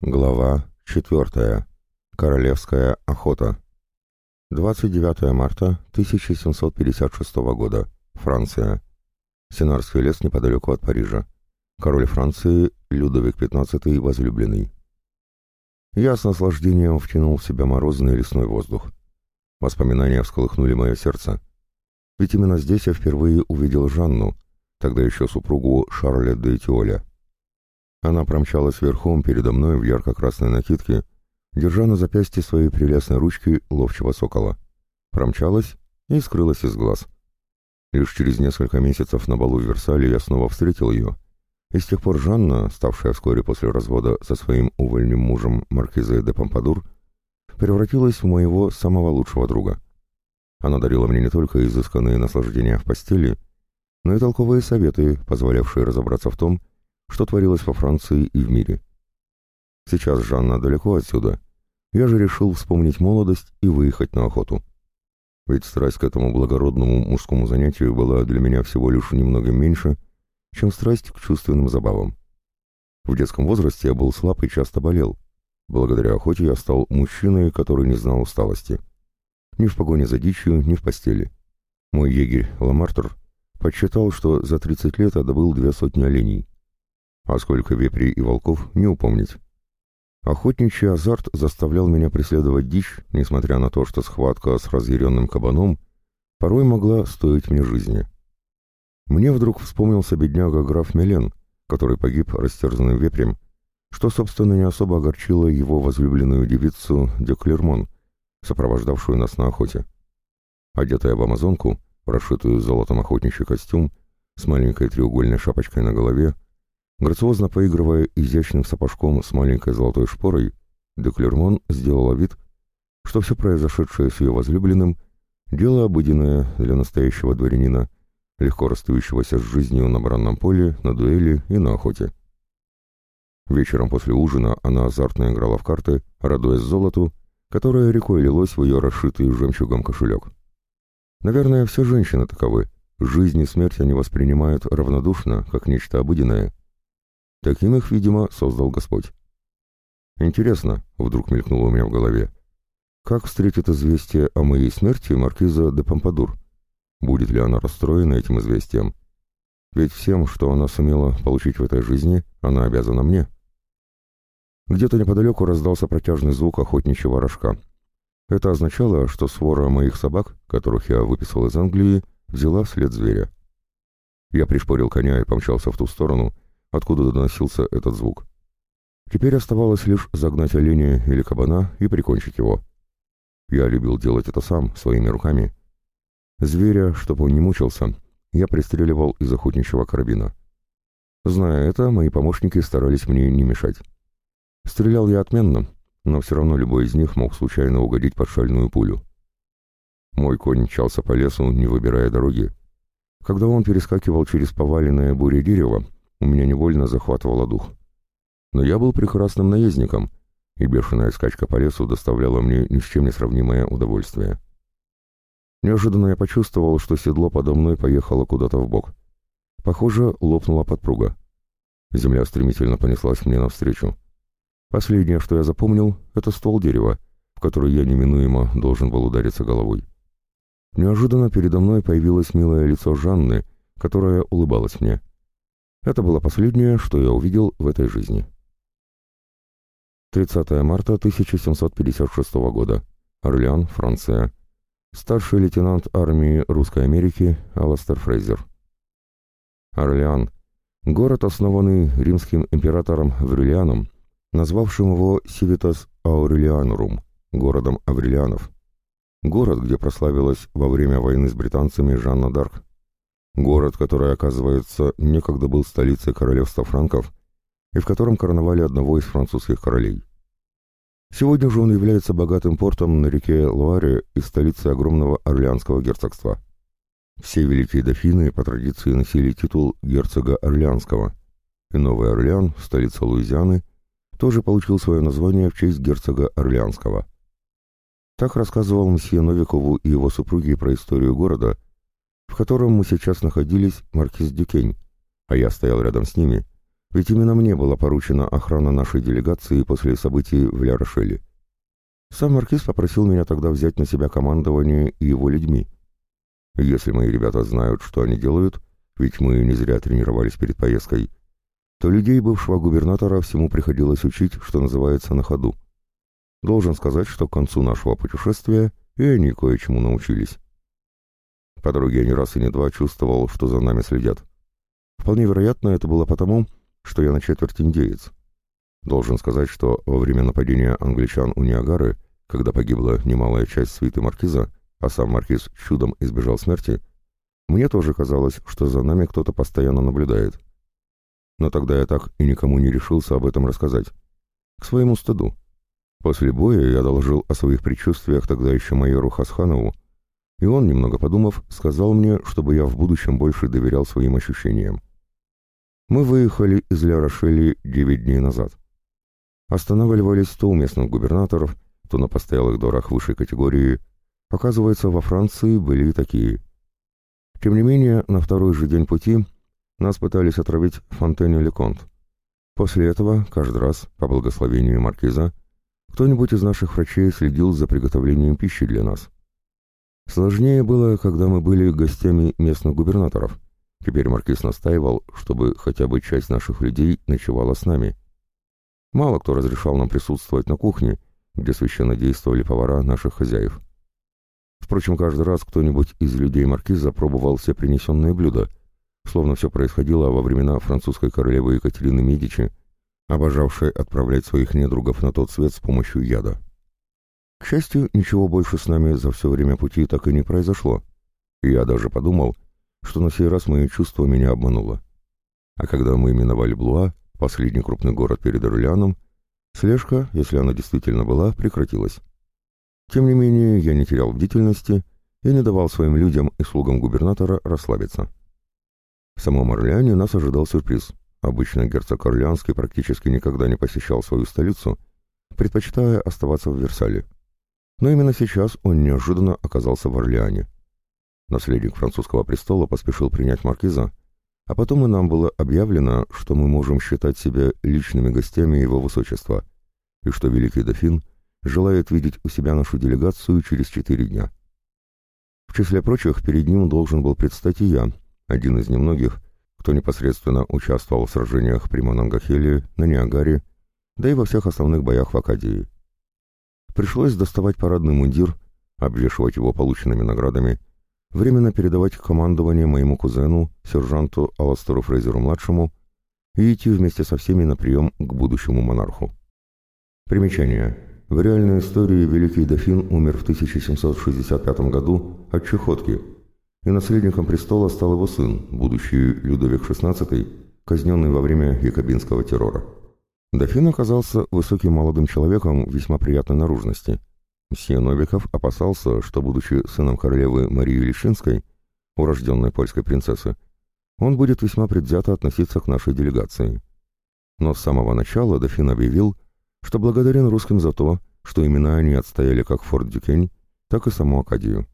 Глава 4. Королевская охота. 29 марта 1756 года. Франция. Сенарский лес неподалеку от Парижа. Король Франции Людовик XV возлюбленный. Я с наслаждением втянул в себя морозный лесной воздух. Воспоминания всколыхнули мое сердце. Ведь именно здесь я впервые увидел Жанну, тогда еще супругу Шарля де Этиоля. Она промчалась верхом передо мной в ярко-красной накидке, держа на запястье своей прелестной ручки ловчего сокола. Промчалась и скрылась из глаз. Лишь через несколько месяцев на балу в Версале я снова встретил ее, и с тех пор Жанна, ставшая вскоре после развода со своим увольнем мужем маркизой де Помпадур, превратилась в моего самого лучшего друга. Она дарила мне не только изысканные наслаждения в постели, но и толковые советы, позволявшие разобраться в том, что творилось во Франции и в мире. Сейчас Жанна далеко отсюда. Я же решил вспомнить молодость и выехать на охоту. Ведь страсть к этому благородному мужскому занятию была для меня всего лишь немного меньше, чем страсть к чувственным забавам. В детском возрасте я был слаб и часто болел. Благодаря охоте я стал мужчиной, который не знал усталости. Ни в погоне за дичью, ни в постели. Мой егерь Ламартр подсчитал, что за 30 лет я добыл 200 оленей. А сколько вепрей и волков, не упомнить. Охотничий азарт заставлял меня преследовать дичь, несмотря на то, что схватка с разъяренным кабаном порой могла стоить мне жизни. Мне вдруг вспомнился бедняга граф Мелен, который погиб растерзанным вепрем, что, собственно, не особо огорчило его возлюбленную девицу де Клермон, сопровождавшую нас на охоте. Одетая в амазонку, прошитую золотом охотничий костюм, с маленькой треугольной шапочкой на голове, грациозно поигрывая изящным сапожком с маленькой золотой шпорой, де Клермон сделала вид, что все произошедшее с ее возлюбленным — дело обыденное для настоящего дворянина, легко расстающегося с жизнью на бранном поле, на дуэли и на охоте. Вечером после ужина она азартно играла в карты, радуясь золоту, которое рекой лилось в ее расшитый жемчугом кошелек. Наверное, все женщины таковы. Жизнь и смерть они воспринимают равнодушно, как нечто обыденное. Таким их, видимо, создал Господь. Интересно, вдруг мелькнуло у меня в голове, как встретит известие о моей смерти маркиза де Помпадур? Будет ли она расстроена этим известием? Ведь всем, что она сумела получить в этой жизни, она обязана мне. Где-то неподалеку раздался протяжный звук охотничьего рожка. Это означало, что свора моих собак, которых я выписал из Англии, взяла след зверя. Я пришпорил коня и помчался в ту сторону, откуда доносился этот звук. Теперь оставалось лишь загнать оленя или кабана и прикончить его. Я любил делать это сам, своими руками. Зверя, чтобы он не мучился, я пристреливал из охотничьего карабина. Зная это, мои помощники старались мне не мешать. Стрелял я отменно, но все равно любой из них мог случайно угодить под шальную пулю. Мой конь мчался по лесу, не выбирая дороги. Когда он перескакивал через поваленное бурей дерево, у меня невольно захватывало дух. Но я был прекрасным наездником, и бешеная скачка по лесу доставляла мне ни с чем не сравнимое удовольствие. Неожиданно я почувствовал, что седло подо мной поехало куда-то вбок. Похоже, лопнула подпруга. Земля стремительно понеслась мне навстречу. Последнее, что я запомнил, это ствол дерева, в который я неминуемо должен был удариться головой. Неожиданно передо мной появилось милое лицо Жанны, которая улыбалась мне. Это было последнее, что я увидел в этой жизни. 30 марта 1756 года. Орлеан, Франция. Старший лейтенант армии Русской Америки Аластер Фрейзер. Орлеан. Город, основанный римским императором Аврелианом, назвавшим его Civitas Aurelianorum, городом Аврелианов. Город, где прославилась во время войны с британцами Жанна д'Арк. Город, который, оказывается, некогда был столицей королевства франков и в котором короновали одного из французских королей. Сегодня же он является богатым портом на реке Луаре и столицей огромного Орлеанского герцогства. Все великие дофины по традиции носили титул герцога Орлеанского, и Новый Орлеан, столица Луизианы, тоже получил свое название в честь герцога Орлеанского. Так рассказывал мсье Новикову и его супруге про историю города, в котором мы сейчас находились маркиз Дюкень, а я стоял рядом с ними, Ведь именно мне была поручена охрана нашей делегации после событий в Ля-Рошеле. Сам маркиз попросил меня тогда взять на себя командование и его людьми. Если мои ребята знают, что они делают, ведь мы не зря тренировались перед поездкой, то людей бывшего губернатора всему приходилось учить, что называется, на ходу. Должен сказать, что к концу нашего путешествия и они кое-чему научились. По дороге я не раз и не два чувствовал, что за нами следят. Вполне вероятно, это было потому, что я на четверть индеец. Должен сказать, что во время нападения англичан у Ниагары, когда погибла немалая часть свиты маркиза, а сам маркиз чудом избежал смерти, мне тоже казалось, что за нами кто-то постоянно наблюдает. Но тогда я так и никому не решился об этом рассказать. К своему стыду. После боя я доложил о своих предчувствиях тогда еще майору Хасханову, и он, немного подумав, сказал мне, чтобы я в будущем больше доверял своим ощущениям. Мы выехали из Ля-Рошели 9 дней назад. Останавливались то у местных губернаторов, то на постоялых дворах высшей категории. Оказывается, во Франции были и такие. Тем не менее, на второй же день пути нас пытались отравить в Фонтене-Леконт. После этого, каждый раз, по благословению маркиза, кто-нибудь из наших врачей следил за приготовлением пищи для нас. Сложнее было, когда мы были гостями местных губернаторов. Теперь маркиз настаивал, чтобы хотя бы часть наших людей ночевала с нами. Мало кто разрешал нам присутствовать на кухне, где священно действовали повара наших хозяев. Впрочем, каждый раз кто-нибудь из людей маркиза пробовал все принесенные блюда, словно все происходило во времена французской королевы Екатерины Медичи, обожавшей отправлять своих недругов на тот свет с помощью яда. К счастью, ничего больше с нами за все время пути так и не произошло, и я даже подумал, что на сей раз мои чувства меня обмануло. А когда мы миновали Блуа, последний крупный город перед Орлеаном, слежка, если она действительно была, прекратилась. Тем не менее, я не терял бдительности и не давал своим людям и слугам губернатора расслабиться. В самом Орлеане нас ожидал сюрприз. Обычно герцог Орлеанский практически никогда не посещал свою столицу, предпочитая оставаться в Версале. Но именно сейчас он неожиданно оказался в Орлеане. Наследник французского престола поспешил принять маркиза, а потом и нам было объявлено, что мы можем считать себя личными гостями его высочества, и что великий дофин желает видеть у себя нашу делегацию через 4 дня. В числе прочих, перед ним должен был предстать и я, один из немногих, кто непосредственно участвовал в сражениях при Мононгахеле, на Ниагаре, да и во всех основных боях в Акадии. Пришлось доставать парадный мундир, обвешивать его полученными наградами, временно передавать командование моему кузену, сержанту Аластеру Фрейзеру-младшему, и идти вместе со всеми на прием к будущему монарху. Примечание. В реальной истории великий дофин умер в 1765 году от чехотки, и наследником престола стал его сын, будущий Людовик XVI, казненный во время якобинского террора. Дофин оказался высоким молодым человеком весьма приятной наружности. Мсье Новиков опасался, что, будучи сыном королевы Марии Лишинской, урожденной польской принцессы, он будет весьма предвзято относиться к нашей делегации. Но с самого начала дофин объявил, что благодарен русским за то, что именно они отстояли как форт Дюкень, так и саму Акадию.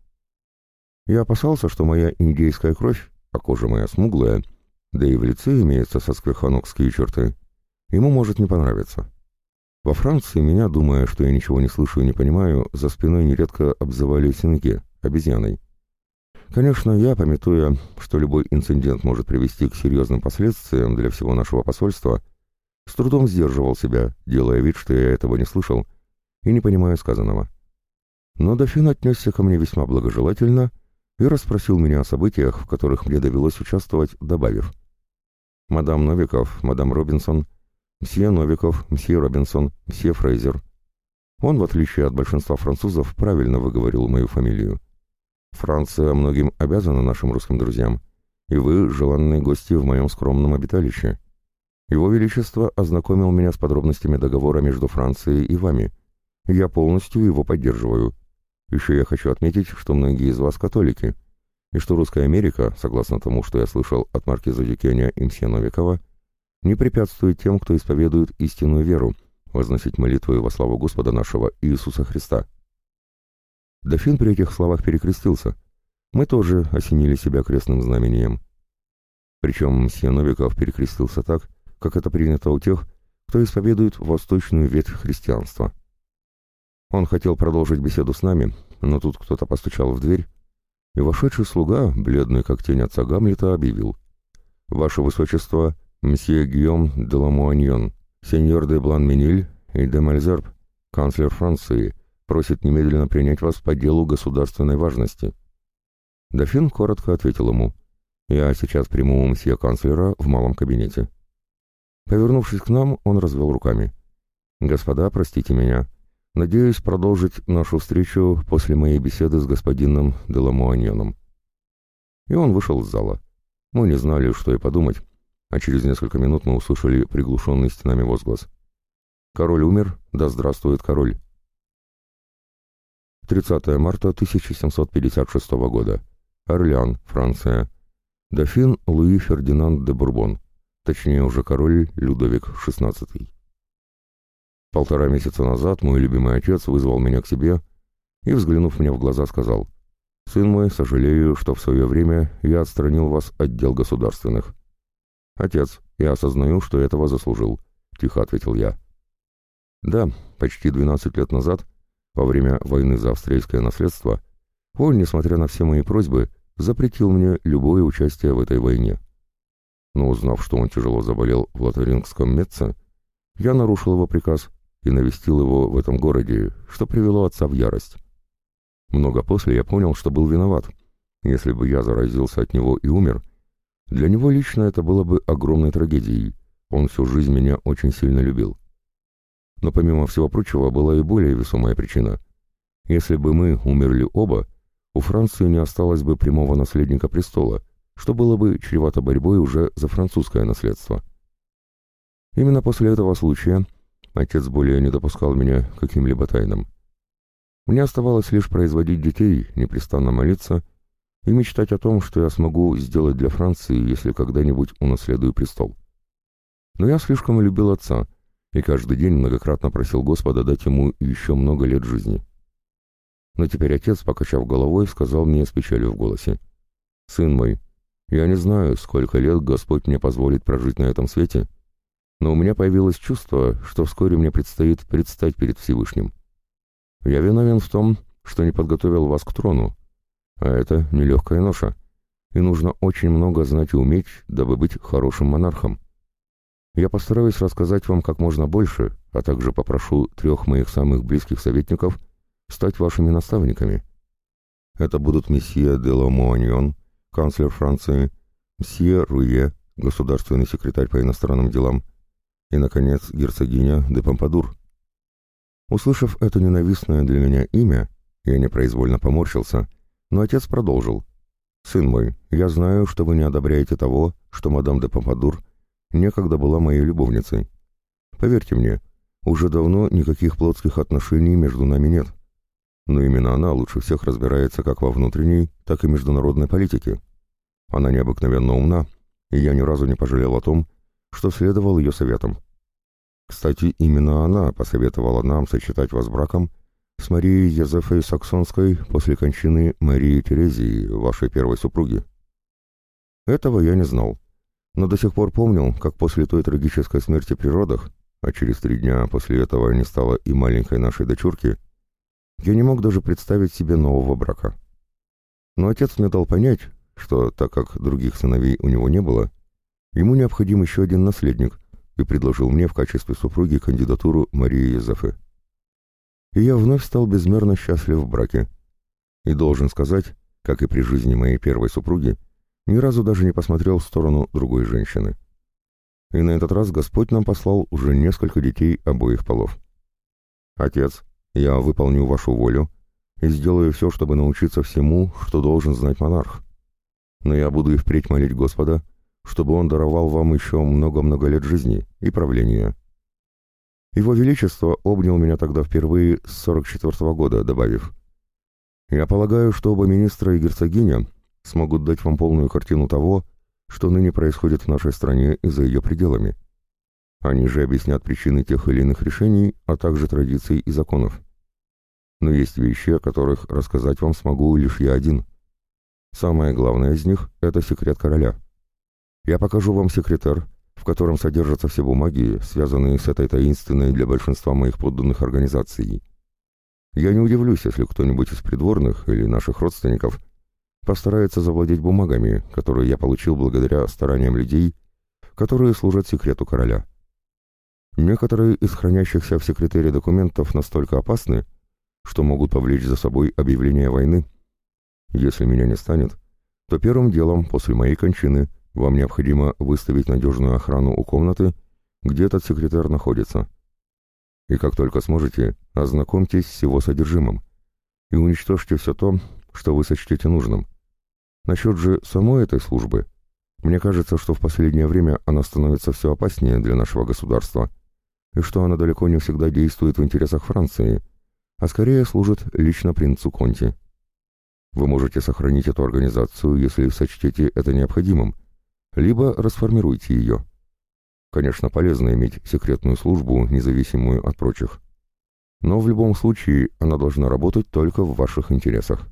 Я опасался, что моя индейская кровь, а кожа моя смуглая, да и в лице имеются сасквиханокские черты, ему может не понравиться. Во Франции меня, думая, что я ничего не слышу и не понимаю, за спиной нередко обзывали синге, обезьяной. Конечно, я, памятуя, что любой инцидент может привести к серьезным последствиям для всего нашего посольства, с трудом сдерживал себя, делая вид, что я этого не слышал и не понимаю сказанного. Но дофин отнесся ко мне весьма благожелательно и расспросил меня о событиях, в которых мне довелось участвовать, добавив: «Мадам Новиков, мадам Робинсон, мсье Новиков, мсье Робинсон, мсье Фрейзер». Он, в отличие от большинства французов, правильно выговорил мою фамилию. Франция многим обязана нашим русским друзьям, и вы желанные гости в моем скромном обиталище. Его Величество ознакомил меня с подробностями договора между Францией и вами. Я полностью его поддерживаю. Еще я хочу отметить, что многие из вас католики, и что Русская Америка, согласно тому, что я слышал от маркиза Дюкеня и мсье Новикова, не препятствует тем, кто исповедует истинную веру, возносить молитвы во славу Господа нашего Иисуса Христа. Дофин при этих словах перекрестился. Мы тоже осенили себя крестным знамением. Причем мсье Новиков перекрестился так, как это принято у тех, кто исповедует восточную ветвь христианства. Он хотел продолжить беседу с нами, но тут кто-то постучал в дверь, и вошедший слуга, бледный как тень отца Гамлета, объявил: «Ваше Высочество, мсье Гийом де Ламуаньон, сеньор де Блан-Мениль и де Мальзерб, канцлер Франции, просит немедленно принять вас по делу государственной важности». Дофин коротко ответил ему: «Я сейчас приму мсье канцлера в малом кабинете». Повернувшись к нам, он развел руками: «Господа, простите меня. Надеюсь продолжить нашу встречу после моей беседы с господином де Ламуаньоном». И он вышел из зала. Мы не знали, что и подумать, а через несколько минут мы услышали приглушенный стенами возглас: «Король умер, да здравствует король!» 30 марта 1756 года. Орлеан, Франция. Дофин Луи Фердинанд де Бурбон, точнее уже король Людовик XVI. 1,5 месяца назад мой любимый отец вызвал меня к себе и, взглянув мне в глаза, сказал: «Сын мой, сожалею, что в свое время я отстранил вас от дел государственных». «Отец, я осознаю, что этого заслужил», — тихо ответил я. Да, почти 12 лет назад, во время войны за австрийское наследство, он, несмотря на все мои просьбы, запретил мне любое участие в этой войне. Но узнав, что он тяжело заболел в Лотарингском Метце, я нарушил его приказ и навестил его в этом городе, что привело отца в ярость. Много после я понял, что был виноват. Если бы я заразился от него и умер, для него лично это было бы огромной трагедией. Он всю жизнь меня очень сильно любил. Но помимо всего прочего была и более весомая причина. Если бы мы умерли оба, у Франции не осталось бы прямого наследника престола, что было бы чревато борьбой уже за французское наследство. Именно после этого случая отец более не допускал меня к каким-либо тайнам. Мне оставалось лишь производить детей, непрестанно молиться и мечтать о том, что я смогу сделать для Франции, если когда-нибудь унаследую престол. Но я слишком любил отца и каждый день многократно просил Господа дать ему еще много лет жизни. Но теперь отец, покачав головой, сказал мне с печалью в голосе: «Сын мой, я не знаю, сколько лет Господь мне позволит прожить на этом свете, но у меня появилось чувство, что вскоре мне предстоит предстать перед Всевышним. Я виновен в том, что не подготовил вас к трону, а это нелегкая ноша, и нужно очень много знать и уметь, дабы быть хорошим монархом. Я постараюсь рассказать вам как можно больше, а также попрошу 3 моих самых близких советников стать вашими наставниками. Это будут месье де Ламуаньон, канцлер Франции, мсье Руе, государственный секретарь по иностранным делам, и, наконец, герцогиня де Помпадур». Услышав это ненавистное для меня имя, я непроизвольно поморщился, но отец продолжил: «Сын мой, я знаю, что вы не одобряете того, что мадам де Помпадур некогда была моей любовницей. Поверьте мне, уже давно никаких плотских отношений между нами нет. Но именно она лучше всех разбирается как во внутренней, так и международной политике. Она необыкновенно умна, и я ни разу не пожалел о том, что следовал ее советам. Кстати, именно она посоветовала нам сочетать вас браком с Марией Йозефой Саксонской после кончины Марии Терезии, вашей первой супруги. Этого я не знал, но до сих пор помнил, как после той трагической смерти при родах, а через 3 дня после этого не стало и маленькой нашей дочурки, я не мог даже представить себе нового брака. Но отец мне дал понять, что, так как других сыновей у него не было, ему необходим еще один наследник, и предложил мне в качестве супруги кандидатуру Марии Йозефы. И я вновь стал безмерно счастлив в браке. И должен сказать, как и при жизни моей первой супруги, ни разу даже не посмотрел в сторону другой женщины. И на этот раз Господь нам послал уже несколько детей обоих полов. Отец, я выполню вашу волю и сделаю все, чтобы научиться всему, что должен знать монарх. Но я буду и впредь молить Господа, чтобы он даровал вам еще много-много лет жизни и правления». Его Величество обнял меня тогда впервые с 44-го года, добавив: «Я полагаю, что оба министра и герцогиня смогут дать вам полную картину того, что ныне происходит в нашей стране и за ее пределами. Они же объяснят причины тех или иных решений, а также традиций и законов. Но есть вещи, о которых рассказать вам смогу лишь я один. Самое главное из них — это секрет короля. Я покажу вам секретер, в котором содержатся все бумаги, связанные с этой таинственной для большинства моих подданных организацией. Я не удивлюсь, если кто-нибудь из придворных или наших родственников постарается завладеть бумагами, которые я получил благодаря стараниям людей, которые служат секрету короля. Некоторые из хранящихся в секретаре документов настолько опасны, что могут повлечь за собой объявление войны. Если меня не станет, то первым делом после моей кончины вам необходимо выставить надежную охрану у комнаты, где этот секретарь находится. И как только сможете, ознакомьтесь с его содержимым и уничтожьте все то, что вы сочтете нужным. Насчет же самой этой службы, мне кажется, что в последнее время она становится все опаснее для нашего государства, и что она далеко не всегда действует в интересах Франции, а скорее служит лично принцу Конти. Вы можете сохранить эту организацию, если сочтете это необходимым, либо расформируйте ее. Конечно, полезно иметь секретную службу, независимую от прочих. Но в любом случае она должна работать только в ваших интересах.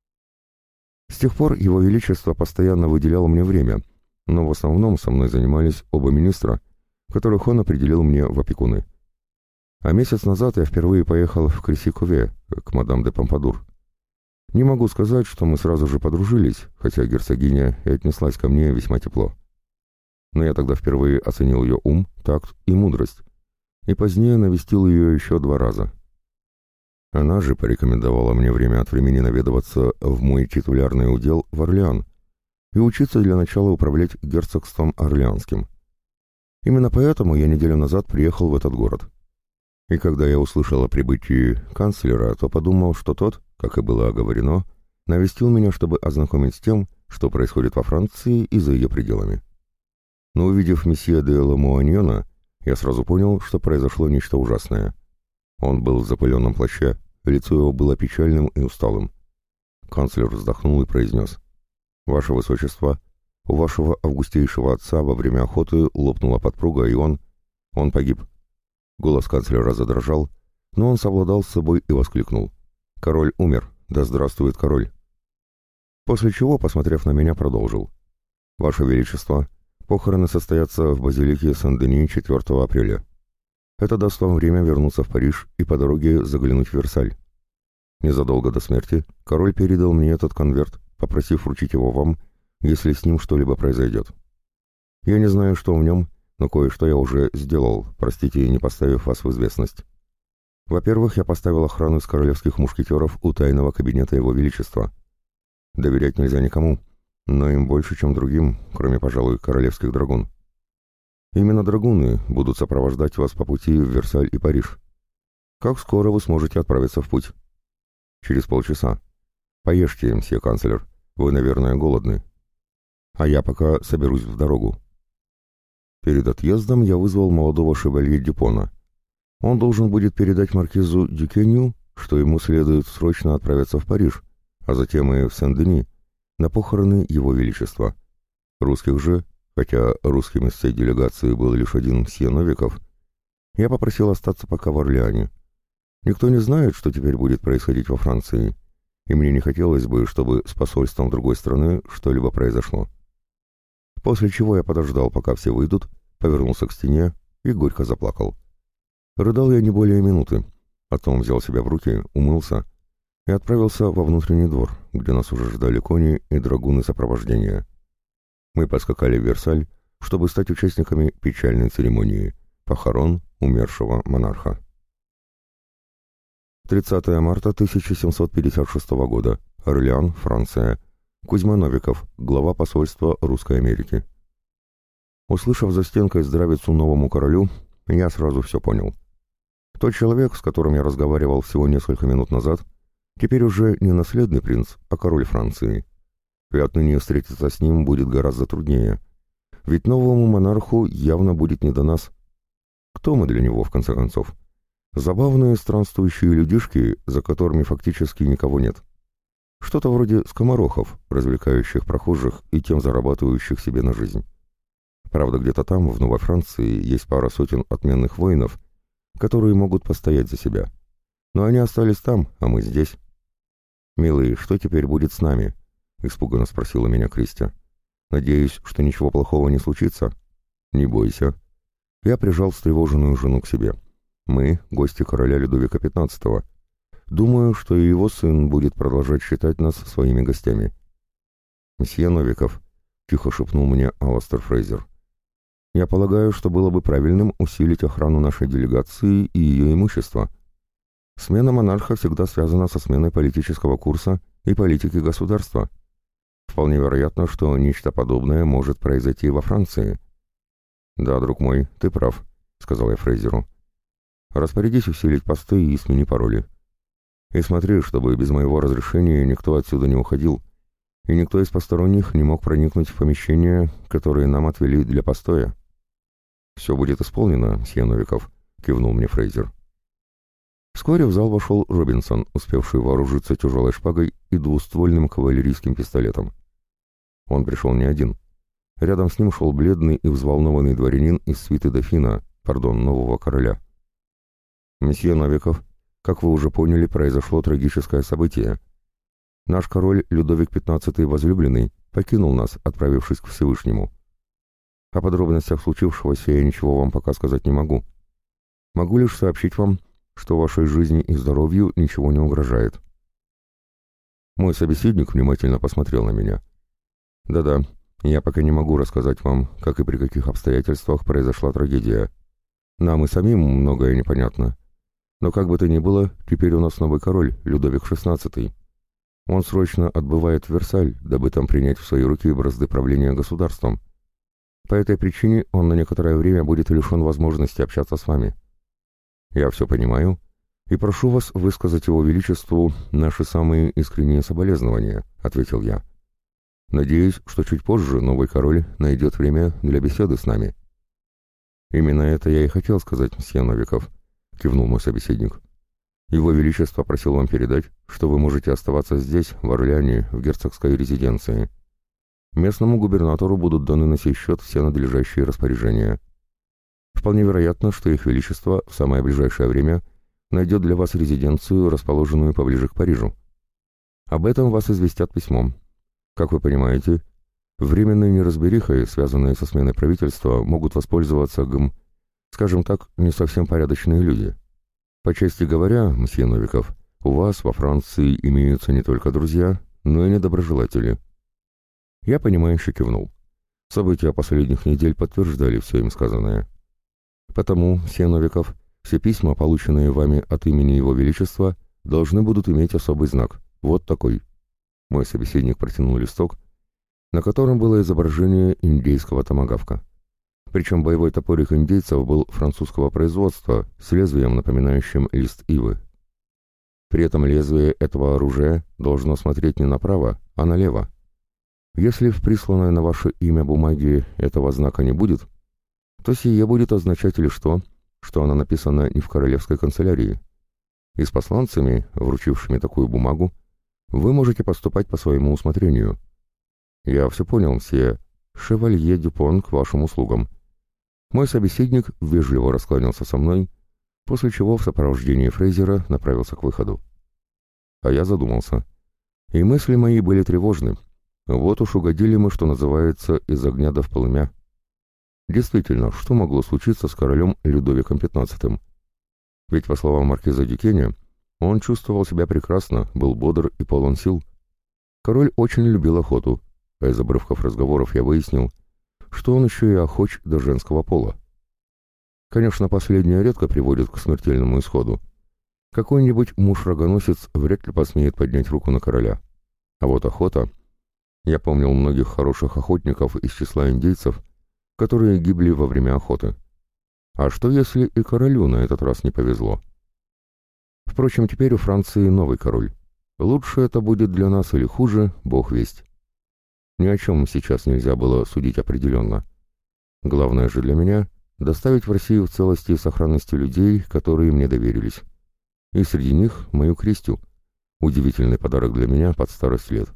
С тех пор Его Величество постоянно выделял мне время, но в основном со мной занимались оба министра, которых он определил мне в опекуны. А месяц назад я впервые поехал в Креси-Куве к мадам де Помпадур. Не могу сказать, что мы сразу же подружились, хотя герцогиня и отнеслась ко мне весьма тепло. Но я тогда впервые оценил ее ум, такт и мудрость, и позднее навестил ее еще 2 раза. Она же порекомендовала мне время от времени наведываться в мой титулярный удел в Орлеан и учиться для начала управлять герцогством Орлеанским. Именно поэтому я неделю назад приехал в этот город. И когда я услышал о прибытии канцлера, то подумал, что тот, как и было оговорено, навестил меня, чтобы ознакомить с тем, что происходит во Франции и за ее пределами. Но увидев месье де Ламуаньона, я сразу понял, что произошло нечто ужасное. Он был в запыленном плаще, лицо его было печальным и усталым. Канцлер вздохнул и произнес: «Ваше Высочество, у вашего августейшего отца во время охоты лопнула подпруга, и он погиб». Голос канцлера задрожал, но он совладал с собой и воскликнул: «Король умер, да здравствует король!» После чего, посмотрев на меня, продолжил: «Ваше Величество, похороны состоятся в базилике Сен-Дени 4 апреля. Это даст вам время вернуться в Париж и по дороге заглянуть в Версаль. Незадолго до смерти король передал мне этот конверт, попросив вручить его вам, если с ним что-либо произойдет. Я не знаю, что в нем, но кое-что я уже сделал, простите, не поставив вас в известность. Во-первых, я поставил охрану из королевских мушкетеров у тайного кабинета Его Величества. Доверять нельзя никому, но им больше, чем другим, кроме, пожалуй, королевских драгун. Именно драгуны будут сопровождать вас по пути в Версаль и Париж. Как скоро вы сможете отправиться в путь? Через полчаса. Поешьте, мсье канцлер, вы, наверное, голодны. А я пока соберусь в дорогу». Перед отъездом я вызвал молодого шевалье Дюпона. Он должен будет передать маркизу Дюкенью, что ему следует срочно отправиться в Париж, а затем и в Сен-Дени, на похороны Его Величества. Русских же, хотя русским из всей делегации был лишь один мсье Новиков, я попросил остаться пока в Орлеане. Никто не знает, что теперь будет происходить во Франции, и мне не хотелось бы, чтобы с посольством другой страны что-либо произошло. После чего я подождал, пока все выйдут, повернулся к стене и горько заплакал. Рыдал я не более минуты, потом взял себя в руки, умылся и отправился во внутренний двор, где нас уже ждали кони и драгуны сопровождения. Мы поскакали в Версаль, чтобы стать участниками печальной церемонии похорон умершего монарха. 30 марта 1756 года. Орлеан, Франция. Кузьма Новиков, глава посольства Русской Америки. Услышав за стенкой здравицу новому королю, я сразу все понял. Тот человек, с которым я разговаривал всего несколько минут назад, теперь уже не наследный принц, а король Франции. И отныне встретиться с ним будет гораздо труднее, ведь новому монарху явно будет не до нас. Кто мы для него, в конце концов? Забавные странствующие людишки, за которыми фактически никого нет. Что-то вроде скоморохов, развлекающих прохожих и тем зарабатывающих себе на жизнь. Правда, где-то там, в Новой Франции, есть пара сотен отменных воинов, которые могут постоять за себя. Но они остались там, а мы здесь. «Милый, что теперь будет с нами?» — испуганно спросила меня Кристи. «Надеюсь, что ничего плохого не случится?» «Не бойся». Я прижал встревоженную жену к себе. «Мы — гости короля Людовика XV. Думаю, что и его сын будет продолжать считать нас своими гостями». «Мсье Новиков», — тихо шепнул мне Аластер Фрейзер, — «я полагаю, что было бы правильным усилить охрану нашей делегации и ее имущества. Смена монарха всегда связана со сменой политического курса и политики государства. Вполне вероятно, что нечто подобное может произойти во Франции». «Да, друг мой, ты прав», — сказал я Фрейзеру. «Распорядись усилить посты и смени пароли. И смотри, чтобы без моего разрешения никто отсюда не уходил, и никто из посторонних не мог проникнуть в помещения, которые нам отвели для постоя». «Все будет исполнено, мсье Новиков», — кивнул мне Фрейзер. Вскоре в зал вошел Робинсон, успевший вооружиться тяжелой шпагой и двуствольным кавалерийским пистолетом. Он пришел не один. Рядом с ним шел бледный и взволнованный дворянин из свиты дофина, нового короля. «Месье Новиков, как вы уже поняли, произошло трагическое событие. Наш король Людовик XV возлюбленный покинул нас, отправившись к Всевышнему. О подробностях случившегося я ничего вам пока сказать не могу. Могу лишь сообщить вам, что вашей жизни и здоровью ничего не угрожает». Мой собеседник внимательно посмотрел на меня. «Да-да, я пока не могу рассказать вам, как и при каких обстоятельствах произошла трагедия. Нам и самим многое непонятно. Но как бы то ни было, теперь у нас новый король, Людовик XVI. Он срочно отбывает в Версаль, дабы там принять в свои руки бразды правления государством. По этой причине он на некоторое время будет лишен возможности общаться с вами. Я все понимаю и прошу вас высказать его величеству наши самые искренние соболезнования», — ответил я. «Надеюсь, что чуть позже новый король найдет время для беседы с нами». «Именно это я и хотел сказать, мсье Новиков», — кивнул мой собеседник. «Его Величество просил вам передать, что вы можете оставаться здесь, в Орлеане, в герцогской резиденции. Местному губернатору будут даны на сей счет все надлежащие распоряжения. Вполне вероятно, что их Величество в самое ближайшее время найдет для вас резиденцию, расположенную поближе к Парижу. Об этом вас известят письмом. Как вы понимаете, временной неразберихой, связанной со сменой правительства, могут воспользоваться скажем так, не совсем порядочные люди. По чести говоря, мсье Новиков, у вас во Франции имеются не только друзья, но и недоброжелатели». Я понимающе кивнул. События последних недель подтверждали все им сказанное. «Потому, мсье Новиков, все письма, полученные вами от имени Его Величества, должны будут иметь особый знак. Вот такой». Мой собеседник протянул листок, на котором было изображение индейского томагавка. Причем боевой топорик индейцев был французского производства, с лезвием, напоминающим лист ивы. При этом лезвие этого оружия должно смотреть не направо, а налево. Если в присланной на ваше имя бумаге этого знака не будет, то сие будет означать лишь то, что она написана не в королевской канцелярии. И с посланцами, вручившими такую бумагу, вы можете поступать по своему усмотрению. Я все понял, мсье. Шевалье Дюпон к вашим услугам. Мой собеседник вежливо раскланялся со мной, после чего в сопровождении Фрейзера направился к выходу. А я задумался. И мысли мои были тревожны. Вот уж угодили мы, что называется, из огня до в полымя. Действительно, что могло случиться с королем Людовиком XV? Ведь, по словам маркиза Дюкеня, он чувствовал себя прекрасно, был бодр и полон сил. Король очень любил охоту, а из обрывков разговоров я выяснил, что он еще и охоч до женского пола. Конечно, последнее редко приводит к смертельному исходу. Какой-нибудь муж-рогоносец вряд ли посмеет поднять руку на короля. А вот охота... Я помнил многих хороших охотников из числа индейцев, которые гибли во время охоты. А что, если и королю на этот раз не повезло? Впрочем, теперь у Франции новый король. Лучше это будет для нас или хуже, бог весть. Ни о чем сейчас нельзя было судить определенно. Главное же для меня — доставить в Россию в целости и сохранности людей, которые мне доверились. И среди них мою Кристю. Удивительный подарок для меня под старость лет.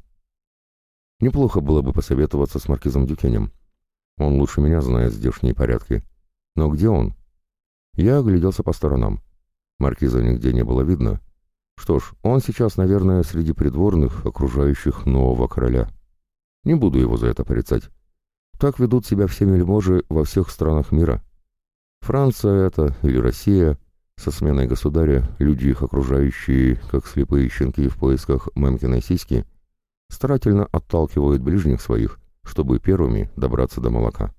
Неплохо было бы посоветоваться с маркизом Дюкенем. Он лучше меня знает здешние порядки. Но где он? Я огляделся по сторонам. Маркиза нигде не было видно. Что ж, он сейчас, наверное, среди придворных, окружающих нового короля. Не буду его за это порицать. Так ведут себя все вельможи во всех странах мира. Франция это или Россия, со сменой государя люди, их окружающие, как слепые щенки в поисках мамкиной сиськи, старательно отталкивают ближних своих, чтобы первыми добраться до молока.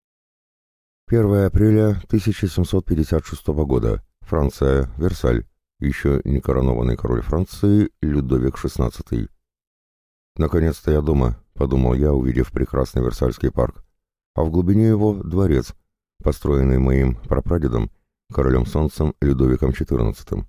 1 апреля 1756 года. Франция, Версаль. Еще не коронованный король Франции Людовик XVI. «Наконец-то я дома», — подумал я, увидев прекрасный Версальский парк, а в глубине его дворец, построенный моим прапрадедом, королем Солнцем Людовиком XIV.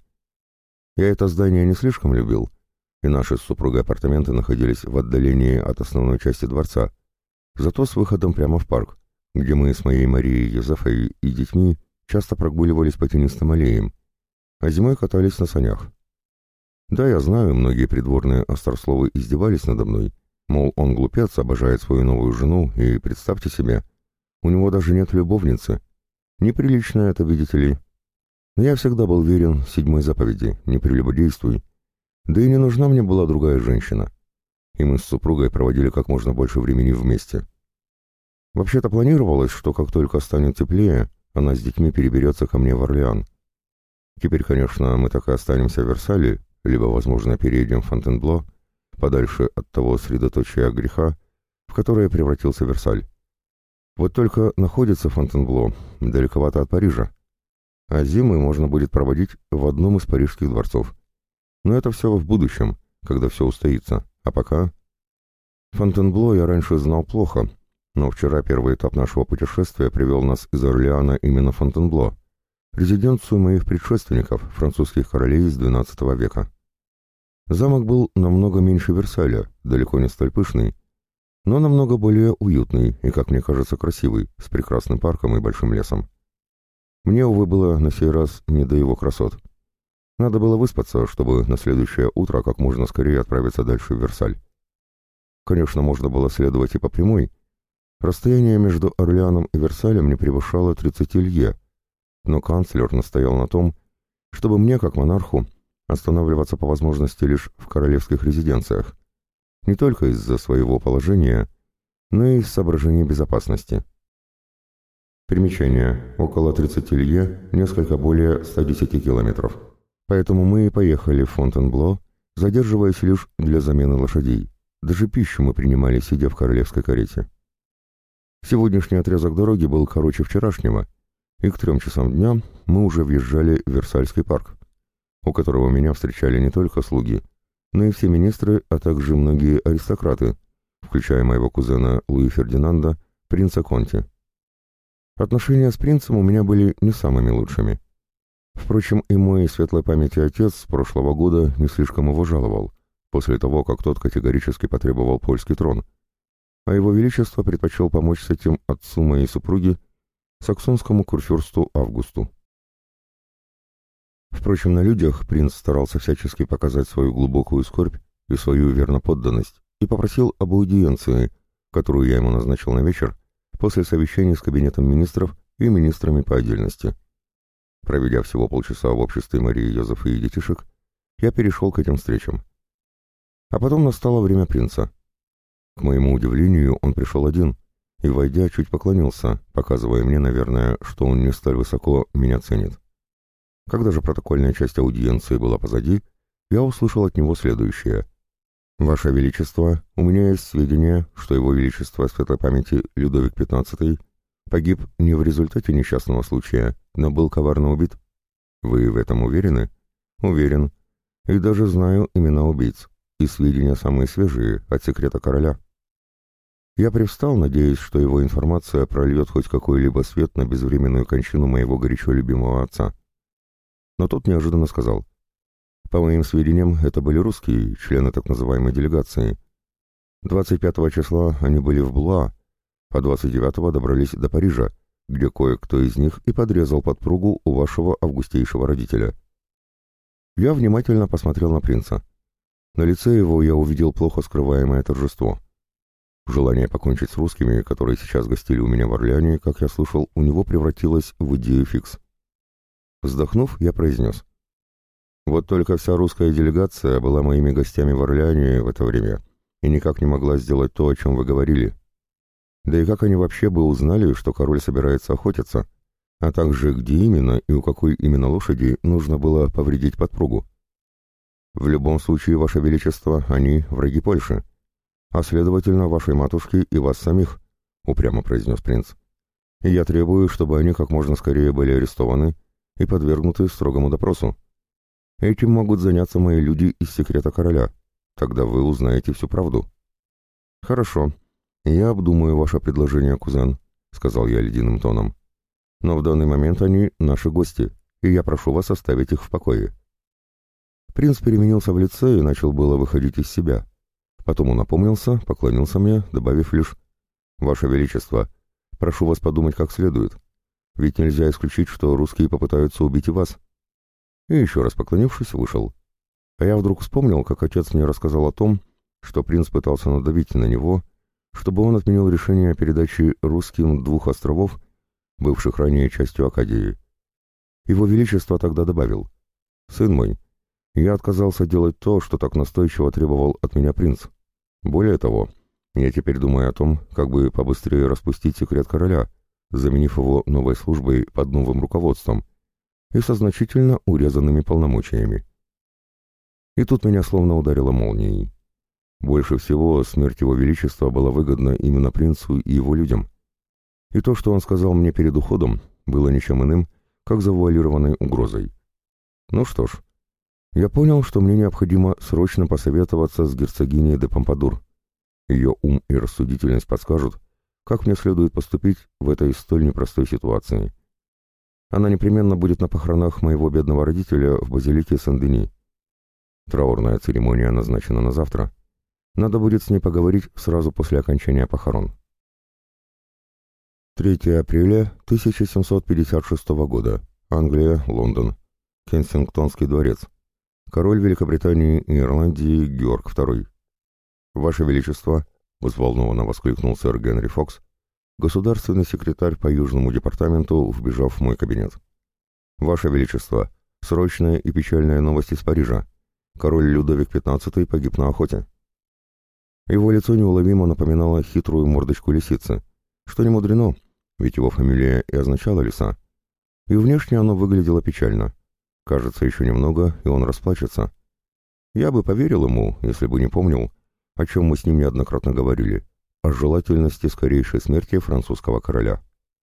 Я это здание не слишком любил, и наши с супругой апартаменты находились в отдалении от основной части дворца, зато с выходом прямо в парк, где мы с моей Марией Йозефой и детьми часто прогуливались по тенистым аллеям, а зимой катались на санях. Да, я знаю, многие придворные острословы издевались надо мной, мол, он глупец, обожает свою новую жену, и, представьте себе, у него даже нет любовницы. Неприлично это, видите ли. Но я всегда был верен 7-й заповеди «Не прелюбодействуй». Да и не нужна мне была другая женщина. И мы с супругой проводили как можно больше времени вместе. Вообще-то планировалось, что как только станет теплее, она с детьми переберется ко мне в Орлеан. Теперь, конечно, мы так и останемся в Версале, либо, возможно, переедем в Фонтенбло, подальше от того средоточия греха, в которое превратился Версаль. Вот только находится Фонтенбло далековато от Парижа, а зимы можно будет проводить в одном из парижских дворцов. Но это все в будущем, когда все устоится, а пока... Фонтенбло я раньше знал плохо, но вчера первый этап нашего путешествия привел нас из Орлеана именно в Фонтенбло, резиденцию моих предшественников, французских королей с XII века. Замок был намного меньше Версаля, далеко не столь пышный, но намного более уютный и, как мне кажется, красивый, с прекрасным парком и большим лесом. Мне, увы, было на сей раз не до его красот. Надо было выспаться, чтобы на следующее утро как можно скорее отправиться дальше в Версаль. Конечно, можно было следовать и по прямой. Расстояние между Орлеаном и Версалем не превышало 30 лье, но канцлер настоял на том, чтобы мне, как монарху, останавливаться по возможности лишь в королевских резиденциях, не только из-за своего положения, но и из соображений безопасности. Примечание. Около 30 лье, несколько более 110 километров. Поэтому мы и поехали в Фонтенбло, задерживаясь лишь для замены лошадей. Даже пищу мы принимали, сидя в королевской карете. Сегодняшний отрезок дороги был короче вчерашнего, и к 3 часам дня мы уже въезжали в Версальский парк, у которого меня встречали не только слуги, но и все министры, а также многие аристократы, включая моего кузена Луи Фердинанда, принца Конти. Отношения с принцем у меня были не самыми лучшими. Впрочем, и мой светлой памяти отец с прошлого года не слишком его жаловал, после того, как тот категорически потребовал польский трон, а его величество предпочел помочь с этим отцу моей супруги, саксонскому курфюрсту Августу. Впрочем, на людях принц старался всячески показать свою глубокую скорбь и свою верноподданность и попросил об аудиенции, которую я ему назначил на вечер, после совещаний с кабинетом министров и министрами по отдельности. Проведя всего полчаса в обществе Марии Йозефы и детишек, я перешел к этим встречам. А потом настало время принца. К моему удивлению, он пришел один, и, войдя, чуть поклонился, показывая мне, наверное, что он не столь высоко меня ценит. Когда же протокольная часть аудиенции была позади, я услышал от него следующее. «Ваше Величество, у меня есть сведения, что Его Величество светлой памяти Людовик XV погиб не в результате несчастного случая, но был коварно убит. Вы в этом уверены?» «Уверен. И даже знаю имена убийц. И сведения самые свежие, от секрета короля». Я привстал, надеясь, что его информация прольет хоть какой-либо свет на безвременную кончину моего горячо любимого отца. Но тот неожиданно сказал: «По моим сведениям, это были русские, члены так называемой делегации. 25 числа они были в Блуа, а 29-го добрались до Парижа, где кое-кто из них и подрезал подпругу у вашего августейшего родителя». Я внимательно посмотрел на принца. На лице его я увидел плохо скрываемое торжество. Желание покончить с русскими, которые сейчас гостили у меня в Орлеане, как я слышал, у него превратилось в идею фикс. Вздохнув, я произнес: «Вот только вся русская делегация была моими гостями в Орлеане в это время и никак не могла сделать то, о чем вы говорили. Да и как они вообще бы узнали, что король собирается охотиться, а также где именно и у какой именно лошади нужно было повредить подпругу? В любом случае, Ваше Величество, они враги Польши, а следовательно, вашей матушки и вас самих, упрямо произнес принц. И я требую, чтобы они как можно скорее были арестованы и подвергнуты строгому допросу. Этим могут заняться мои люди из секрета короля. Тогда вы узнаете всю правду. Хорошо. Я обдумаю ваше предложение, кузен, сказал я ледяным тоном. Но в данный момент они наши гости, и я прошу вас оставить их в покое. Принц переменился в лице и начал было выходить из себя. Потом он опомнился, поклонился мне, добавив лишь: «Ваше Величество, прошу вас подумать как следует. Ведь нельзя исключить, что русские попытаются убить и вас». И еще раз поклонившись, вышел. А я вдруг вспомнил, как отец мне рассказал о том, что принц пытался надавить на него, чтобы он отменил решение о передаче русским 2 островов, бывших ранее частью Акадии. Его Величество тогда добавил: «Сын мой, я отказался делать то, что так настойчиво требовал от меня принц. Более того, я теперь думаю о том, как бы побыстрее распустить секрет короля, заменив его новой службой под новым руководством и со значительно урезанными полномочиями». И тут меня словно ударило молнией. Больше всего смерть его величества была выгодна именно принцу и его людям. И то, что он сказал мне перед уходом, было ничем иным, как завуалированной угрозой. Ну что ж, я понял, что мне необходимо срочно посоветоваться с герцогиней де Помпадур. Ее ум и рассудительность подскажут, как мне следует поступить в этой столь непростой ситуации. Она непременно будет на похоронах моего бедного родителя в базилике Сен-Дени. Траурная церемония назначена на завтра. Надо будет с ней поговорить сразу после окончания похорон. 3 апреля 1756 года. Англия, Лондон. Кенсингтонский дворец. Король Великобритании и Ирландии Георг II. «Ваше Величество», — взволнованно воскликнул сэр Генри Фокс, государственный секретарь по Южному департаменту, вбежав в мой кабинет. «Ваше Величество, срочная и печальная новость из Парижа. Король Людовик XV погиб на охоте». Его лицо неуловимо напоминало хитрую мордочку лисицы, что не мудрено, ведь его фамилия и означала лиса. И внешне оно выглядело печально. Кажется, еще немного, и он расплачется. Я бы поверил ему, если бы не помнил, о чем мы с ним неоднократно говорили, о желательности скорейшей смерти французского короля.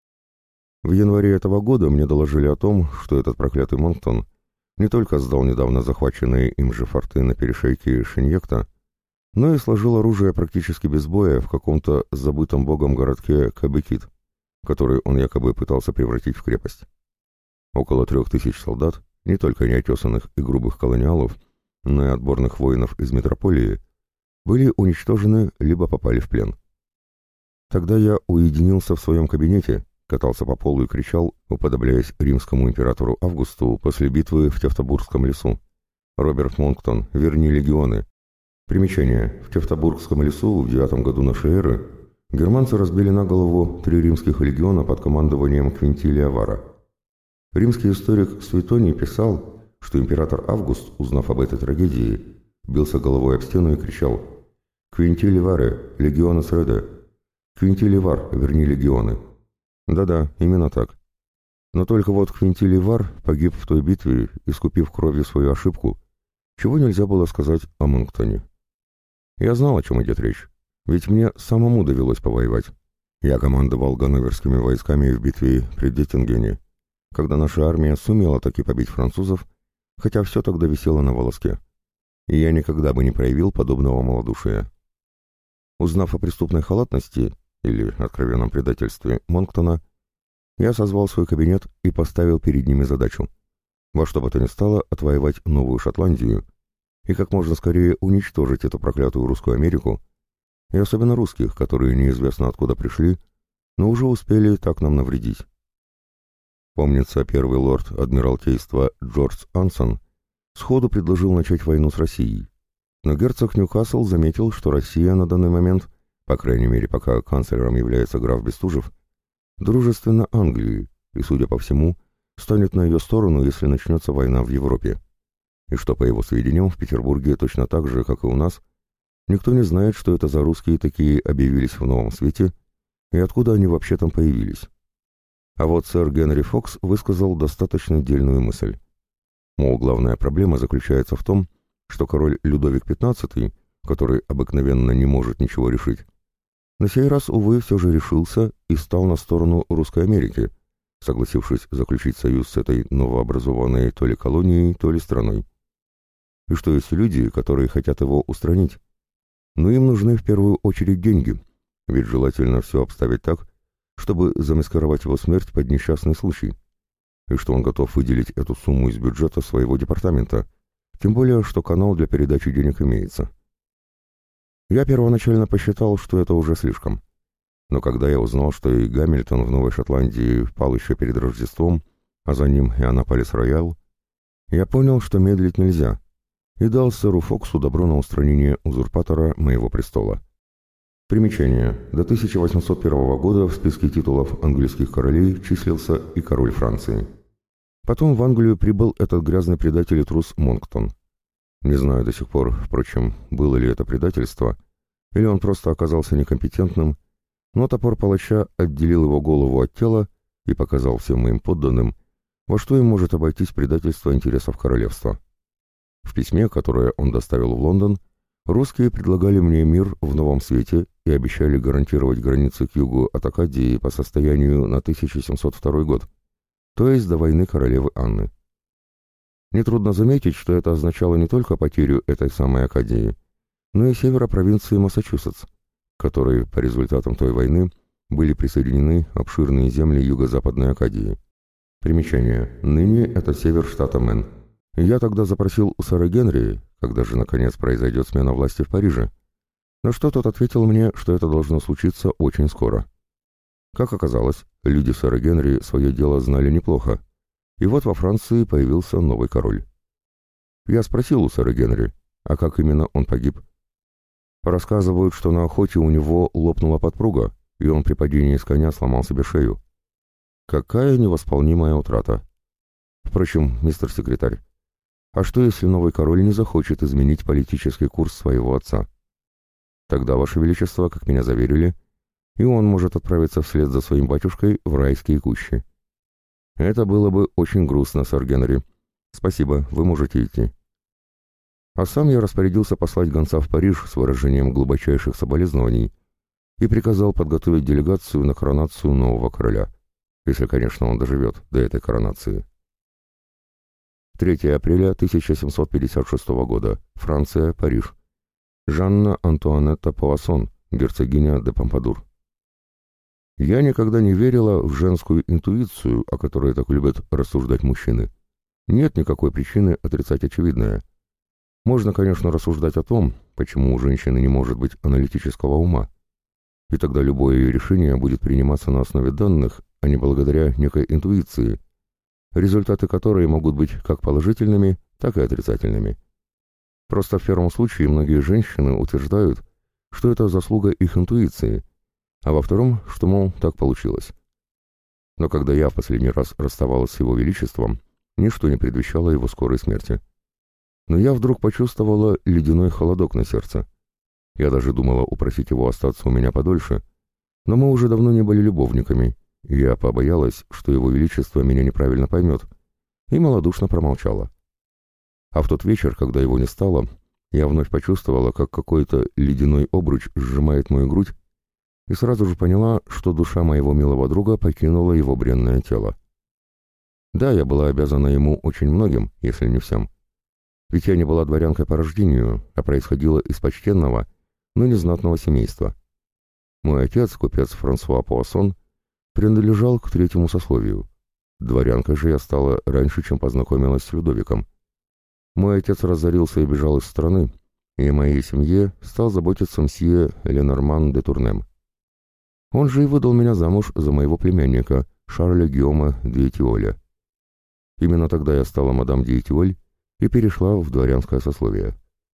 В январе этого года мне доложили о том, что этот проклятый Монктон не только сдал недавно захваченные им же форты на перешейке Шиньекта, но и сложил оружие практически без боя в каком-то забытом богом городке Кабекит, который он якобы пытался превратить в крепость. Около 3000 солдат, не только неотесанных и грубых колониалов, но и отборных воинов из метрополии, были уничтожены либо попали в плен. Тогда я уединился в своем кабинете, катался по полу и кричал, уподобляясь римскому императору Августу после битвы в Тевтобургском лесу: «Роберт Монктон, верни легионы!» Примечание. В Тевтобургском лесу в 9 году нашей эры германцы разбили на голову 3 римских легиона под командованием Квинтилия Вара. Римский историк Суетоний писал, что император Август, узнав об этой трагедии, бился головой об стену и кричал: «Квинтилий Варе, легионы среде! Квинтилий Вар, верни легионы!» Да-да, именно так. Но только вот Квинтилий Вар погиб в той битве, искупив кровью свою ошибку, чего нельзя было сказать о Монктоне. Я знал, о чем идет речь, ведь мне самому довелось повоевать. Я командовал ганноверскими войсками в битве при Геттингене, когда наша армия сумела таки побить французов, хотя все тогда висело на волоске. И я никогда бы не проявил подобного малодушия. Узнав о преступной халатности, или откровенном предательстве Монктона, я созвал свой кабинет и поставил перед ними задачу во что бы то ни стало отвоевать Новую Шотландию и как можно скорее уничтожить эту проклятую русскую Америку, и особенно русских, которые неизвестно откуда пришли, но уже успели так нам навредить. Помнится, первый лорд Адмиралтейства Джордж Ансон сходу предложил начать войну с Россией, но герцог Ньюкасл заметил, что Россия на данный момент, по крайней мере пока канцлером является граф Бестужев, дружественна Англии и, судя по всему, станет на ее сторону, если начнется война в Европе. И что, по его сведениям, в Петербурге точно так же, как и у нас, никто не знает, что это за русские такие объявились в новом свете и откуда они вообще там появились. А вот сэр Генри Фокс высказал достаточно дельную мысль. Мол, главная проблема заключается в том, что король Людовик XV, который обыкновенно не может ничего решить, на сей раз, увы, все же решился и стал на сторону Русской Америки, согласившись заключить союз с этой новообразованной то ли колонией, то ли страной. И что есть люди, которые хотят его устранить? Но им нужны в первую очередь деньги, ведь желательно все обставить так, чтобы замаскировать его смерть под несчастный случай, и что он готов выделить эту сумму из бюджета своего департамента, тем более, что канал для передачи денег имеется. Я первоначально посчитал, что это уже слишком. Но когда я узнал, что и Гамильтон в Новой Шотландии пал еще перед Рождеством, а за ним и Аннаполис-Роял, я понял, что медлить нельзя, и дал сэру Фоксу добро на устранение узурпатора моего престола. Примечание. До 1801 года в списке титулов английских королей числился и король Франции. Потом в Англию прибыл этот грязный предатель и трус Монктон. Не знаю до сих пор, впрочем, было ли это предательство, или он просто оказался некомпетентным, но топор палача отделил его голову от тела и показал всем моим подданным, во что им может обойтись предательство интересов королевства. В письме, которое он доставил в Лондон, русские предлагали мне мир в новом свете и обещали гарантировать границы к югу от Акадии по состоянию на 1702 год, то есть до войны королевы Анны. Нетрудно заметить, что это означало не только потерю этой самой Акадии, но и севера провинции Массачусетс, к которой по результатам той войны были присоединены обширные земли юго-западной Акадии. Примечание. Ныне это север штата Мэн. Я тогда запросил у сэра Генри, когда же наконец произойдет смена власти в Париже, на что тот ответил мне, что это должно случиться очень скоро. Как оказалось, люди сэра Генри свое дело знали неплохо, и вот во Франции появился новый король. Я спросил у сэра Генри, а как именно он погиб? Рассказывают, что на охоте у него лопнула подпруга, и он при падении с коня сломал себе шею. Какая невосполнимая утрата. Впрочем, мистер секретарь, а что если новый король не захочет изменить политический курс своего отца? Тогда, Ваше Величество, как меня заверили, и он может отправиться вслед за своим батюшкой в райские кущи. Это было бы очень грустно, сэр Генри. Спасибо, вы можете идти. А сам я распорядился послать гонца в Париж с выражением глубочайших соболезнований и приказал подготовить делегацию на коронацию нового короля, если, конечно, он доживет до этой коронации. 3 апреля 1756 года. Франция, Париж. Жанна Антуанетта Пуассон, герцогиня де Помпадур. Я никогда не верила в женскую интуицию, о которой так любят рассуждать мужчины. Нет никакой причины отрицать очевидное. Можно, конечно, рассуждать о том, почему у женщины не может быть аналитического ума, и тогда любое ее решение будет приниматься на основе данных, а не благодаря некой интуиции, результаты которой могут быть как положительными, так и отрицательными. Просто в первом случае многие женщины утверждают, что это заслуга их интуиции, а во втором, что, мол, так получилось. Но когда я в последний раз расставалась с его величеством, ничто не предвещало его скорой смерти. Но я вдруг почувствовала ледяной холодок на сердце. Я даже думала упросить его остаться у меня подольше, но мы уже давно не были любовниками, и я побоялась, что его величество меня неправильно поймет, и малодушно промолчала. А в тот вечер, когда его не стало, я вновь почувствовала, как какой-то ледяной обруч сжимает мою грудь, и сразу же поняла, что душа моего милого друга покинула его бренное тело. Да, я была обязана ему очень многим, если не всем. Ведь я не была дворянкой по рождению, а происходила из почтенного, но незнатного семейства. Мой отец, купец Франсуа Пуассон, принадлежал к третьему сословию. Дворянкой же я стала раньше, чем познакомилась с Людовиком. Мой отец разорился и бежал из страны, и о моей семье стал заботиться мсье Ленорман де Турнем. Он же и выдал меня замуж за моего племянника, Шарля Гийома де Этиоля. Именно тогда я стала мадам де Этиоль и перешла в дворянское сословие.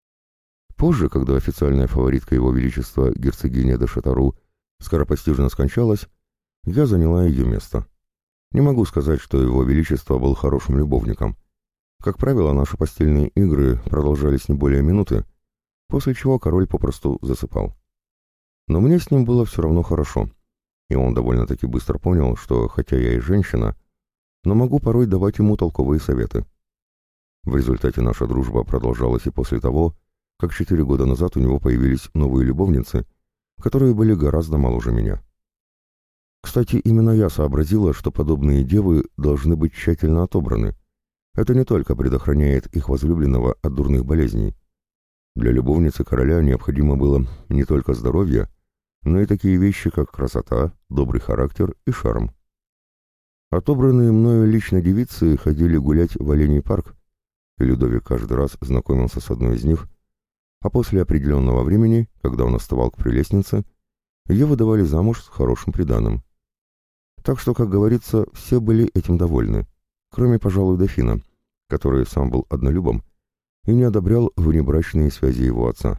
Позже, когда официальная фаворитка его величества, герцогиня де Шатару, скоропостижно скончалась, я заняла ее место. Не могу сказать, что его величество был хорошим любовником. Как правило, наши постельные игры продолжались не более минуты, после чего король попросту засыпал. Но мне с ним было все равно хорошо, и он довольно-таки быстро понял, что, хотя я и женщина, но могу порой давать ему толковые советы. В результате наша дружба продолжалась и после того, как 4 года назад у него появились новые любовницы, которые были гораздо моложе меня. Кстати, именно я сообразила, что подобные девы должны быть тщательно отобраны. Это не только предохраняет их возлюбленного от дурных болезней. Для любовницы короля необходимо было не только здоровье, но и такие вещи, как красота, добрый характер и шарм. Отобранные мною лично девицы ходили гулять в Оленей парк, и Людовик каждый раз знакомился с одной из них, а после определенного времени, когда он оставал к прелестнице, ее выдавали замуж с хорошим приданым. Так что, как говорится, все были этим довольны, кроме, пожалуй, дофина, который сам был однолюбом и не одобрял внебрачные связи его отца.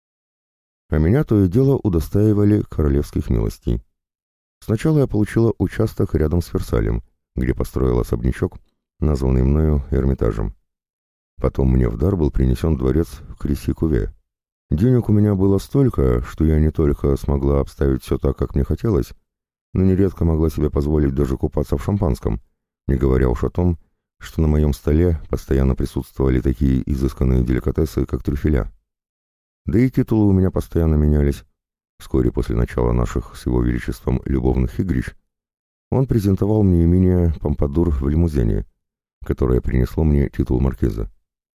А меня то и дело удостаивали королевских милостей. Сначала я получила участок рядом с Версалем, где построил особнячок, названный мною Эрмитажем. Потом мне в дар был принесен дворец в Креси-Куве. Денег у меня было столько, что я не только смогла обставить все так, как мне хотелось, но нередко могла себе позволить даже купаться в шампанском, не говоря уж о том, что на моем столе постоянно присутствовали такие изысканные деликатесы, как трюфеля. Да и титулы у меня постоянно менялись. Вскоре после начала наших с его величеством любовных игрищ он презентовал мне имение Помпадур в лимузине, которое принесло мне титул маркиза.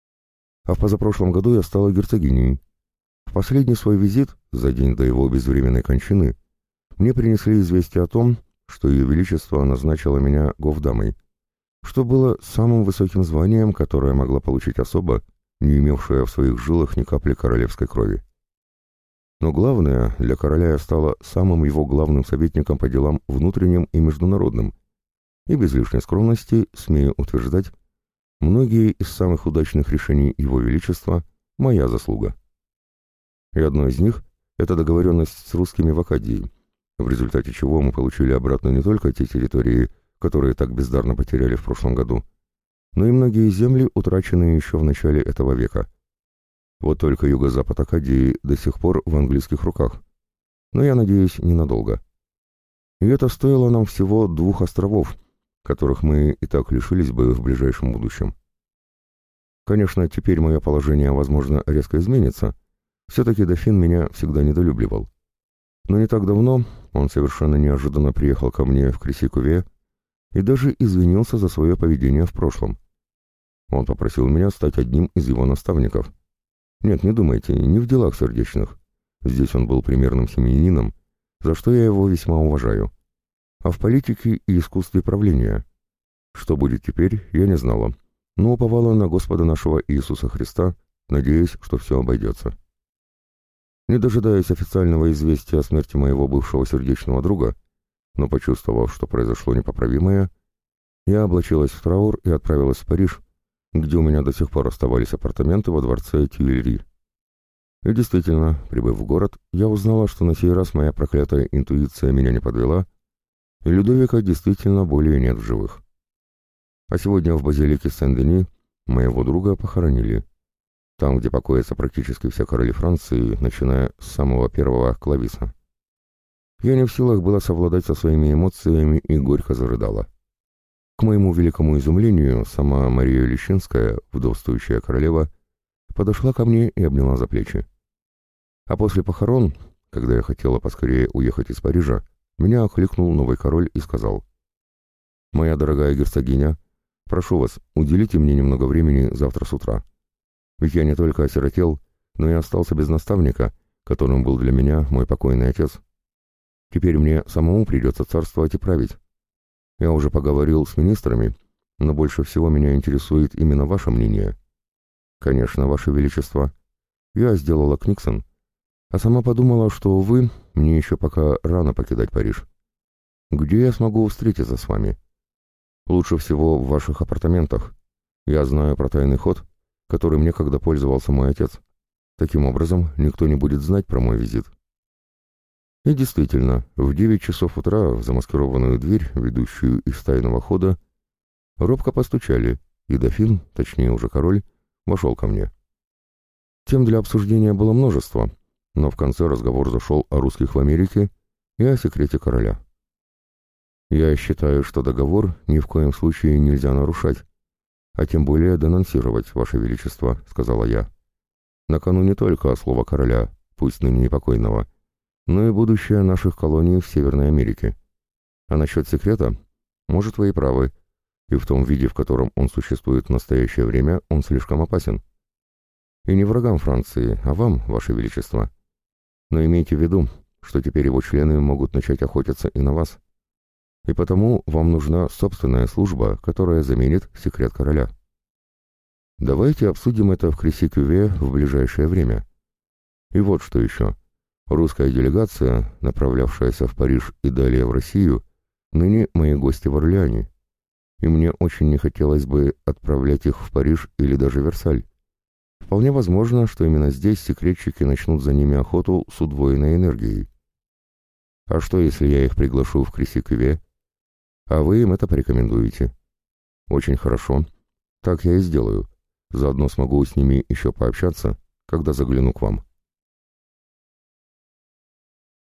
А в позапрошлом году я стала герцогиней. В последний свой визит, за день до его безвременной кончины, мне принесли известие о том, что Ее Величество назначило меня гофдамой, что было самым высоким званием, которое могла получить особа, не имевшая в своих жилах ни капли королевской крови. Но главное, для короля я стала самым его главным советником по делам внутренним и международным, и без лишней скромности, смею утверждать, многие из самых удачных решений Его Величества – моя заслуга. И одно из них – это договоренность с русскими в Акадии, в результате чего мы получили обратно не только те территории, которые так бездарно потеряли в прошлом году, но и многие земли, утраченные еще в начале этого века. Вот только юго-запад Акадии до сих пор в английских руках, но я надеюсь, ненадолго. И это стоило нам всего 2 островов, которых мы и так лишились бы в ближайшем будущем. Конечно, теперь мое положение, возможно, резко изменится, все-таки дофин меня всегда недолюбливал. Но не так давно он совершенно неожиданно приехал ко мне в Креси-Куве и даже извинился за свое поведение в прошлом. Он попросил меня стать одним из его наставников. Нет, не думайте, не в делах сердечных. Здесь он был примерным семьянином, за что я его весьма уважаю. А в политике и искусстве правления. Что будет теперь, я не знала, но уповала на Господа нашего Иисуса Христа, надеясь, что все обойдется. Не дожидаясь официального известия о смерти моего бывшего сердечного друга, но почувствовав, что произошло непоправимое, я облачилась в траур и отправилась в Париж, где у меня до сих пор оставались апартаменты во дворце Тюильри. И действительно, прибыв в город, я узнала, что на сей раз моя проклятая интуиция меня не подвела, и Людовика действительно более нет в живых. А сегодня в базилике Сен-Дени моего друга похоронили. Там, где покоятся практически все короли Франции, начиная с самого первого Клависа. Я не в силах была совладать со своими эмоциями и горько зарыдала. К моему великому изумлению, сама Мария Лещинская, вдовствующая королева, подошла ко мне и обняла за плечи. А после похорон, когда я хотела поскорее уехать из Парижа, меня окликнул новый король и сказал: «Моя дорогая герцогиня, прошу вас, уделите мне немного времени завтра с утра. Ведь я не только осиротел, но и остался без наставника, которым был для меня мой покойный отец. Теперь мне самому придется царствовать и править. Я уже поговорил с министрами, но больше всего меня интересует именно ваше мнение. Конечно, ваше величество. Я сделала Книксон, а сама подумала, что, увы, мне еще пока рано покидать Париж. Где я смогу встретиться с вами? Лучше всего в ваших апартаментах. Я знаю про тайный ход, которым некогда пользовался мой отец. Таким образом, никто не будет знать про мой визит». И действительно, в 9 часов утра в замаскированную дверь, ведущую из тайного хода, робко постучали, и дофин, точнее уже король, вошел ко мне. Тем для обсуждения было множество, но в конце разговор зашел о русских в Америке и о секрете короля. Я считаю, что договор ни в коем случае нельзя нарушать, а тем более денонсировать, Ваше Величество, сказала я. На кону не только слово короля, пусть ныне непокойного, но и будущее наших колоний в Северной Америке. А насчет секрета, может, вы и правы, и в том виде, в котором он существует в настоящее время, он слишком опасен. И не врагам Франции, а вам, Ваше Величество. Но имейте в виду, что теперь его члены могут начать охотиться и на вас. И потому вам нужна собственная служба, которая заменит секрет короля. Давайте обсудим это в Креси-Кюве в ближайшее время. И вот что еще. Русская делегация, направлявшаяся в Париж и далее в Россию, ныне мои гости в Орлеане. И мне очень не хотелось бы отправлять их в Париж или даже Версаль. Вполне возможно, что именно здесь секретчики начнут за ними охоту с удвоенной энергией. А что, если я их приглашу в Креси-Кюве, а вы им это порекомендуете? Очень хорошо. Так я и сделаю. Заодно смогу с ними еще пообщаться, когда загляну к вам.